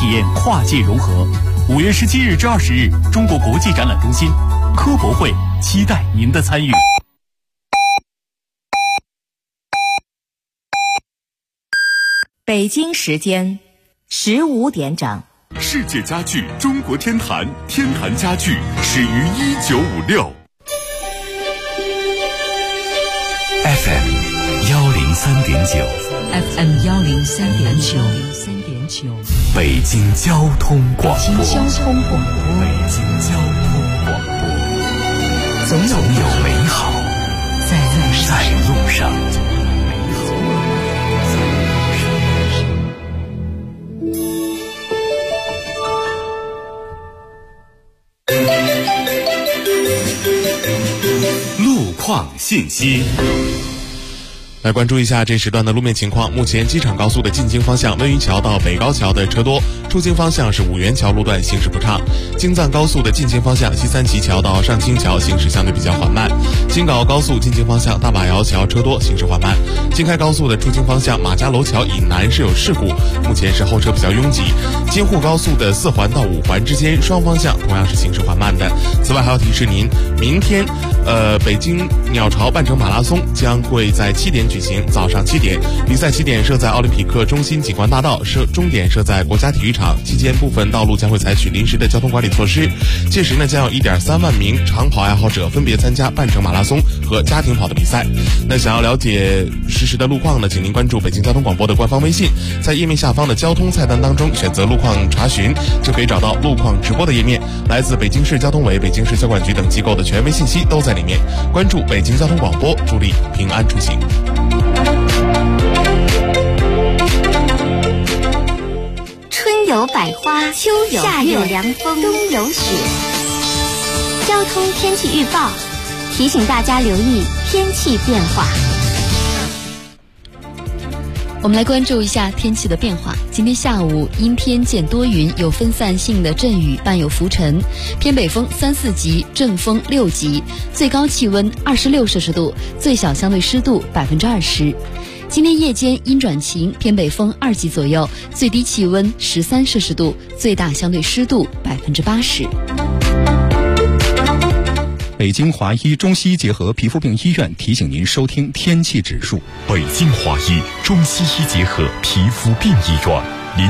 体验跨界融合。5月17日至20日，中国国际展览中心科博会，期待您的参与。 北京时间15点整。 世界家具中国天坛，天坛家具始于1956。 FM 103.9 FM 103.9， 北京交通广播。 北京交通广播， 总有美好在路上。 路况信息。 来关注一下这时段的路面情况。目前机场高速的进京方向温榆桥到北高桥的车多，出京方向是五原桥路段行驶不畅。京藏高速的进京方向西三旗桥到上清桥行驶相对比较缓慢。京港澳高速进京方向大马窑桥车多，行驶缓慢。京开高速的出京方向马家楼桥以南是有事故，目前是后车比较拥挤。京沪高速的4环到5环之间双方向同样是行驶缓慢的。此外还要提示您，明天北京鸟巢半程马拉松将会在7点举行，早上7点，比赛起点设在奥林匹克中心景观大道，终点设在国家体育场。期间部分道路将会采取临时的交通管理措施。届时呢，将有1.3万名长跑爱好者分别参加半程马拉松和家庭跑的比赛。那想要了解实时的路况呢，请您关注北京交通广播的官方微信，在页面下方的交通菜单当中选择路况查询，就可以找到路况直播的页面。来自北京市交通委、北京市交管局等机构的权威信息都在里面。关注北京交通广播，助力平安出行。 春有百花，秋有夏有凉风，冬有雪。交通天气预报提醒大家留意天气变化。 我们来关注一下天气的变化。今天下午阴天见多云，有分散性的阵雨，伴有浮尘，偏北风3、4级，阵风6级，最高气温26摄氏度，最小相对湿度20%。今天夜间阴转晴，偏北风2级左右，最低气温13摄氏度，最大相对湿度80%。 北京华医中西医结合皮肤病医院提醒您收听天气指数。 北京华医中西医结合皮肤病医院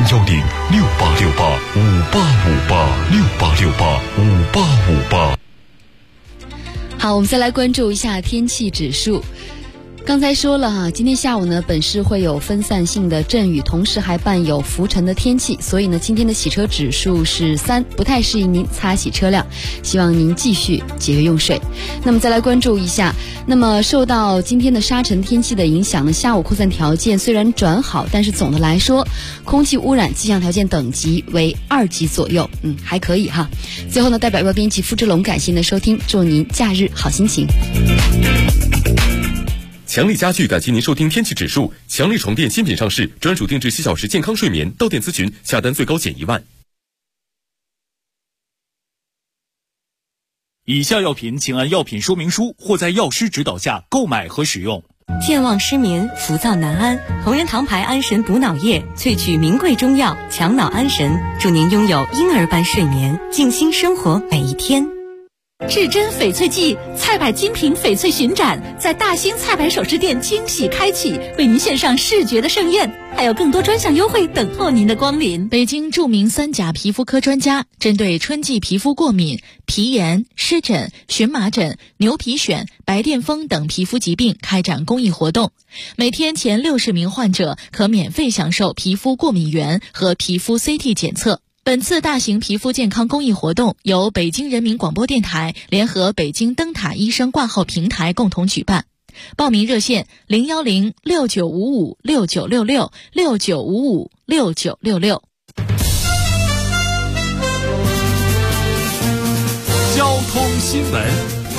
，0106868585858，68685858。 好，我们再来关注一下天气指数。刚才说了哈，今天下午呢，本市会有分散性的阵雨，同时还伴有浮尘的天气，所以呢，今天的洗车指数是3，不太适宜您擦洗车辆，希望您继续节约用水。那么再来关注一下，那么受到今天的沙尘天气的影响呢，下午扩散条件虽然转好，但是总的来说，空气污染气象条件等级为2级左右，还可以哈。最后呢，代表报编辑付志龙感谢您的收听，祝您假日好心情。 强力家具感谢您收听天气指数。强力床垫新品上市，专属定制7小时健康睡眠，到店咨询，下单最高减1万。 以下药品请按药品说明书或在药师指导下购买和使用。 健忘失眠、浮躁难安，同仁堂牌安神补脑液萃取名贵中药，强脑安神，祝您拥有婴儿般睡眠，静心生活每一天。 至臻翡翠季菜百精品翡翠巡展在大兴菜百首饰店惊喜开启，为您献上视觉的盛宴，还有更多专项优惠等候您的光临。 北京著名3甲皮肤科专家针对春季皮肤过敏、皮炎、湿疹、荨麻疹、牛皮癣、白癜风等皮肤疾病开展公益活动，每天前60名患者可免费享受皮肤过敏原和皮肤 CT 检测。本次大型皮肤健康公益活动由北京人民广播电台联合北京灯塔医生挂号平台共同举办。报名热线0106955696669556966。 交通新闻。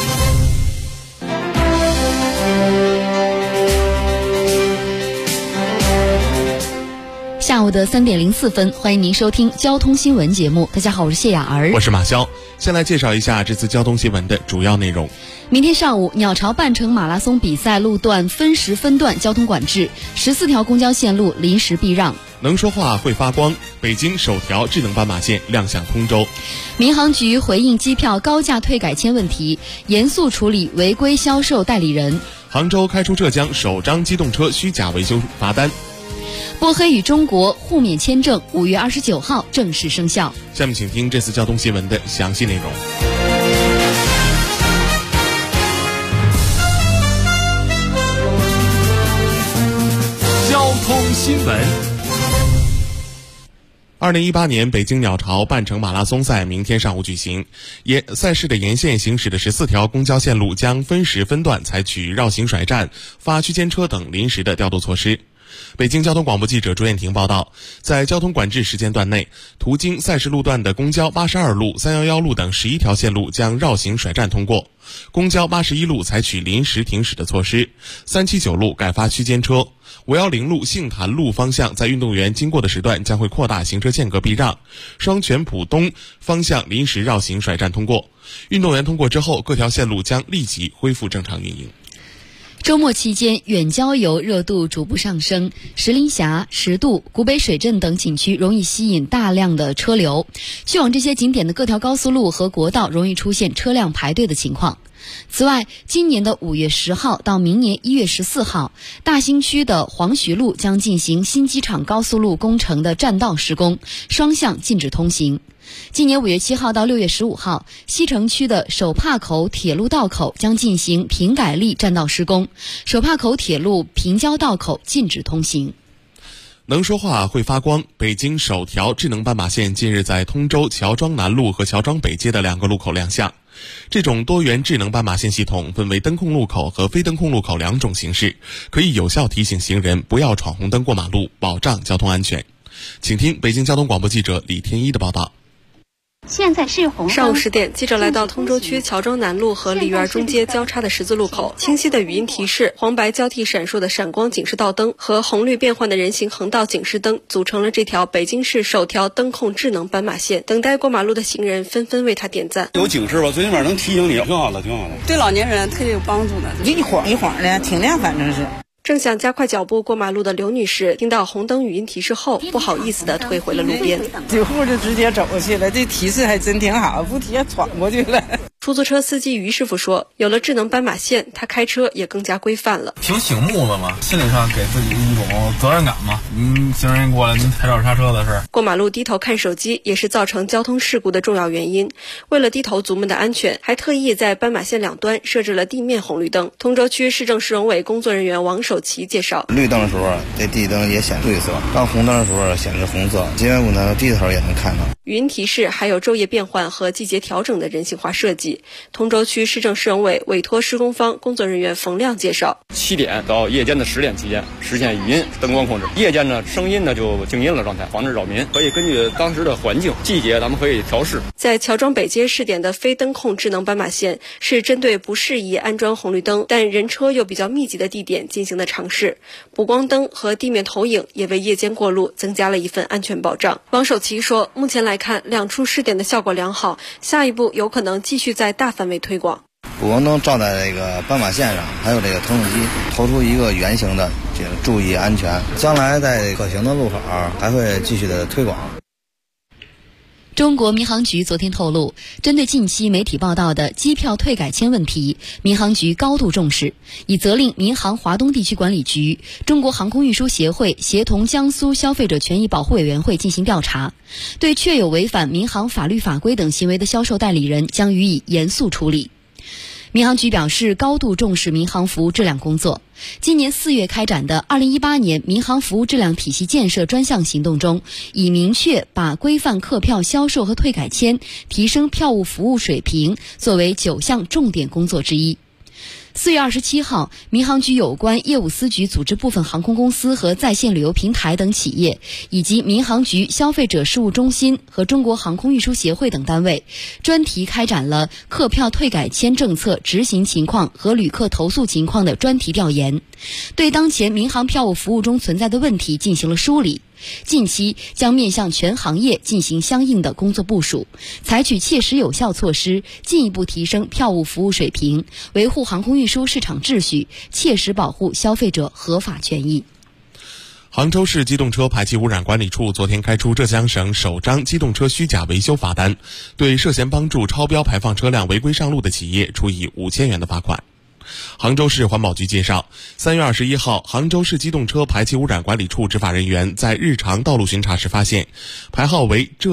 下午的3点04分，欢迎您收听交通新闻节目。大家好，我是谢雅儿， 我是马潇。先来介绍一下这次交通新闻的主要内容。 明天上午，鸟巢半程马拉松比赛路段分时分段交通管制，14条公交线路临时避让。 能说话会发光，北京首条智能斑马线亮相通州。 民航局回应机票高价退改签问题，严肃处理违规销售代理人。 杭州开出浙江首张机动车虚假维修罚单。 波黑与中国互免签证5月29号正式生效。 下面请听这次交通新闻的详细内容。 交通新闻。 2018年北京鸟巢半程马拉松赛明天上午举行，赛事的沿线行驶的14条公交线路将分时分段采取绕行甩站、发区间车等临时的调度措施。北京交通广播记者朱艳婷报道，在交通管制时间段内，途经赛事路段的公交82路、311路等11条线路将绕行甩站通过，公交81路采取临时停驶的措施，379路改发区间车，510路杏坛路方向在运动员经过的时段将会扩大行车间隔避让，双泉浦东方向临时绕行甩站通过，运动员通过之后，各条线路将立即恢复正常运营。 周末期间，远郊游热度逐步上升，石林峡、石渡、古北水镇等景区容易吸引大量的车流，去往这些景点的各条高速路和国道容易出现车辆排队的情况。此外，今年的5月10号到明年1月14号，大兴区的黄徐路将进行新机场高速路工程的占道施工，双向禁止通行。今年5月7号到6月15号，西城区的手帕口铁路道口将进行平改力占道施工，手帕口铁路平交道口禁止通行。 能说话会发光，北京首条智能斑马线近日在通州乔庄南路和乔庄北街的2个路口亮相。这种多元智能斑马线系统分为灯控路口和非灯控路口2种形式，可以有效提醒行人不要闯红灯过马路，保障交通安全。请听北京交通广播记者李天一的报道。 现在是红灯。 上午10点，记者来到通州区乔庄南路和梨园中街交叉的十字路口，清晰的语音提示、黄白交替闪烁的闪光警示道灯和红绿变换的人行横道警示灯，组成了这条北京市首条灯控智能斑马线。等待过马路的行人纷纷为他点赞。 有警示吧，最起码能提醒你，挺好的，挺好的。 对老年人特别有帮助的，一晃一晃的，挺亮，反正是。 正想加快脚步过马路的刘女士，听到红灯语音提示后，不好意思地退回了路边。 几户就直接走过去了，这提示还真挺好，不提闯过去了。 出租车司机于师傅说，有了智能斑马线，他开车也更加规范了。 挺醒目的嘛，心理上给自己一种责任感嘛。行人过来您踩脚刹车的事。 过马路低头看手机也是造成交通事故的重要原因。为了低头族们的安全，还特意在斑马线2端设置了地面红绿灯。通州区市政市容委工作人员王守奇介绍， 绿灯的时候这地灯也显绿色，当红灯的时候显示红色，街面不能低头也能看到。 语音提示还有昼夜变换和季节调整的人性化设计。通州区市政市容委委托施工方工作人员冯亮介绍 ，7点到夜间的10点期间实现语音灯光控制，夜间呢声音呢就静音了状态，防止扰民。可以根据当时的环境季节咱们可以调试。 在乔庄北街试点的非灯控智能斑马线是针对不适宜安装红绿灯但人车又比较密集的地点进行的尝试，补光灯和地面投影也为夜间过路增加了一份安全保障。王守奇说，目前来看2处试点的效果良好，下一步有可能继续在大范围推广。 补光灯照在这个斑马线上，还有这个投影机投出一个圆形的，这个注意安全。将来在可行的路口还会继续的推广。 中国民航局昨天透露，针对近期媒体报道的机票退改签问题，民航局高度重视，已责令民航华东地区管理局、中国航空运输协会协同江苏消费者权益保护委员会进行调查，对确有违反民航法律法规等行为的销售代理人将予以严肃处理。民航局表示，高度重视民航服务质量工作。今年4月开展的2018年民航服务质量体系建设专项行动中，已明确把规范客票销售和退改签、提升票务服务水平作为9项重点工作之一。4月27号，民航局有关业务司局组织部分航空公司和在线旅游平台等企业，以及民航局消费者事务中心和中国航空运输协会等单位，专题开展了客票退改签政策执行情况和旅客投诉情况的专题调研，对当前民航票务服务中存在的问题进行了梳理。近期将面向全行业进行相应的工作部署，采取切实有效措施，进一步提升票务服务水平，维护航空运输市场秩序，切实保护消费者合法权益。 杭州市机动车排气污染管理处昨天开出浙江省首张机动车虚假维修罚单，对涉嫌帮助超标排放车辆违规上路的企业处以5000元的罚款。杭州市环保局介绍，3月21号，杭州市机动车排气污染管理处执法人员在日常道路巡查时发现，牌号为浙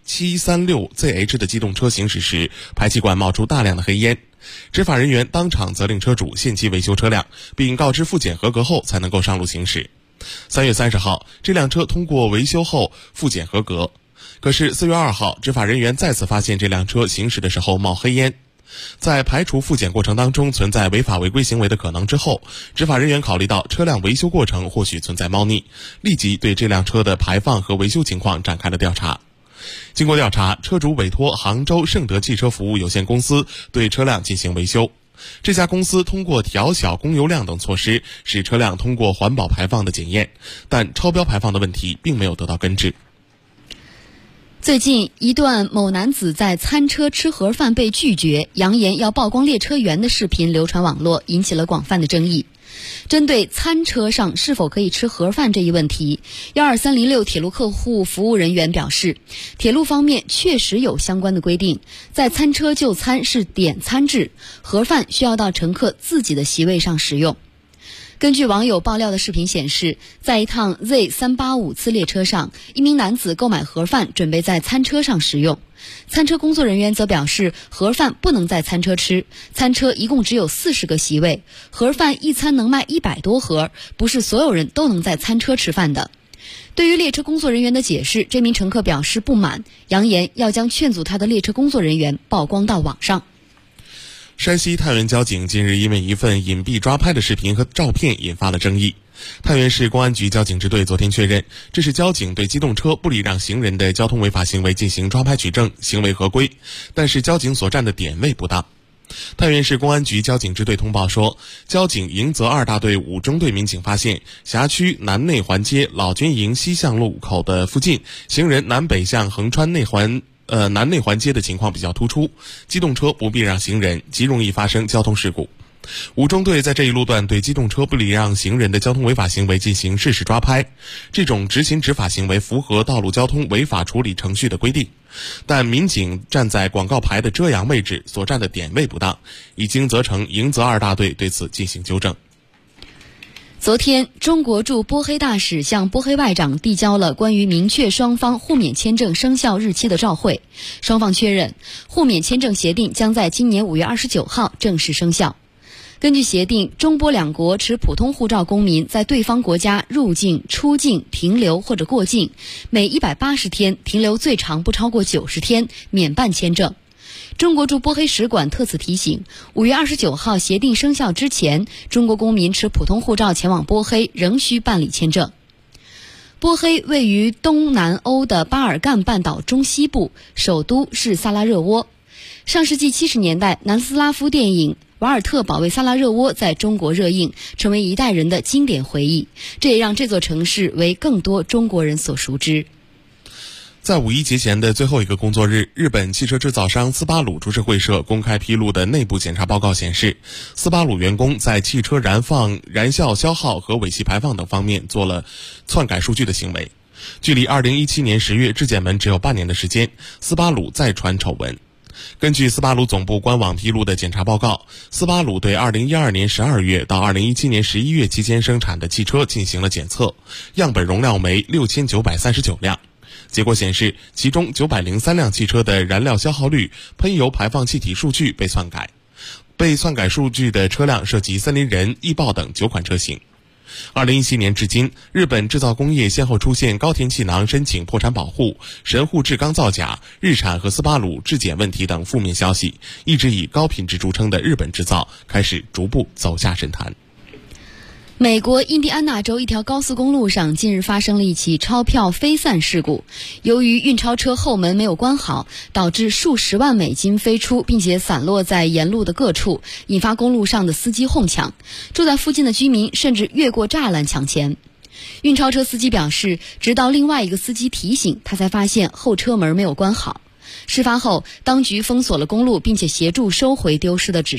A736ZH 的机动车行驶时，排气管冒出大量的黑烟。执法人员当场责令车主限期维修车辆，并告知复检合格后才能够上路行驶。3月30号，这辆车通过维修后复检合格。可是4月2号，执法人员再次发现这辆车行驶的时候冒黑烟。在排除复检过程当中存在违法违规行为的可能之后，执法人员考虑到车辆维修过程或许存在猫腻，立即对这辆车的排放和维修情况展开了调查。经过调查，车主委托杭州盛德汽车服务有限公司对车辆进行维修。这家公司通过调小供油量等措施，使车辆通过环保排放的检验，但超标排放的问题并没有得到根治。 最近一段某男子在餐车吃盒饭被拒绝，扬言要曝光列车员的视频流传网络，引起了广泛的争议。针对餐车上是否可以吃盒饭这一问题，12306铁路客户服务人员表示，铁路方面确实有相关的规定，在餐车就餐是点餐制，盒饭需要到乘客自己的席位上食用。根据网友爆料的视频显示，在一趟 Z385 次列车上，一名男子购买盒饭准备在餐车上食用。餐车工作人员则表示，盒饭不能在餐车吃，餐车一共只有40个席位，盒饭一餐能卖100多盒，不是所有人都能在餐车吃饭的。对于列车工作人员的解释，这名乘客表示不满，扬言要将劝阻他的列车工作人员曝光到网上。 山西太原交警近日因为一份隐蔽抓拍的视频和照片引发了争议。太原市公安局交警支队昨天确认，这是交警对机动车不礼让行人的交通违法行为进行抓拍取证，行为合规，但是交警所站的点位不当。太原市公安局交警支队通报说，交警迎泽2大队5中队民警发现，辖区南内环街老军营西向路口的附近，行人南北向横穿南内环街的情况比较突出，机动车不避让行人，极容易发生交通事故。5中队在这一路段对机动车不礼让行人的交通违法行为进行实时抓拍，这种执行执法行为符合道路交通违法处理程序的规定，但民警站在广告牌的遮阳位置，所站的点位不当，已经责成迎泽2大队对此进行纠正。 昨天，中国驻波黑大使向波黑外长递交了关于明确双方互免签证生效日期的照会，双方确认互免签证协定将在今年5月29号正式生效。根据协定，中波两国持普通护照公民在对方国家入境、出境、停留或者过境，每180天停留最长不超过90天，免办签证。中国驻波黑使馆特此提醒，5月29号协定生效之前，中国公民持普通护照前往波黑仍需办理签证。波黑位于东南欧的巴尔干半岛中西部，首都是萨拉热窝。上世纪70年代，南斯拉夫电影《瓦尔特保卫萨拉热窝》在中国热映，成为一代人的经典回忆，这也让这座城市为更多中国人所熟知。 在五一节前的最后一个工作日，日本汽车制造商斯巴鲁株式会社公开披露的内部检查报告显示，斯巴鲁员工在汽车燃效消耗和尾气排放等方面做了篡改数据的行为。距离2017年10月质检门只有半年的时间，斯巴鲁再传丑闻。根据斯巴鲁总部官网披露的检查报告，斯巴鲁对2012年12月到2017年11月期间生产的汽车进行了检测，样本容量为6939辆。结果显示，其中903辆汽车的燃料消耗率、喷油排放气体数据被篡改。被篡改数据的车辆涉及森林人、易豹等9款车型。2017年至今，日本制造工业先后出现高田气囊申请破产保护、神户制钢造假、日产和斯巴鲁质检问题等负面消息，一直以高品质著称的日本制造开始逐步走下神坛。 美国印第安纳州一条高速公路上近日发生了一起钞票飞散事故，由于运钞车后门没有关好，导致数十万美金飞出，并且散落在沿路的各处，引发公路上的司机哄抢，住在附近的居民甚至越过栅栏抢钱。运钞车司机表示，直到另外一个司机提醒他，才发现后车门没有关好。事发后，当局封锁了公路，并且协助收回丢失的纸钞。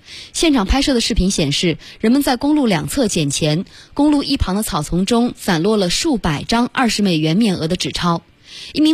现场拍摄的视频显示，人们在公路两侧捡钱，公路一旁的草丛中散落了数百张20美元面额的纸钞。一名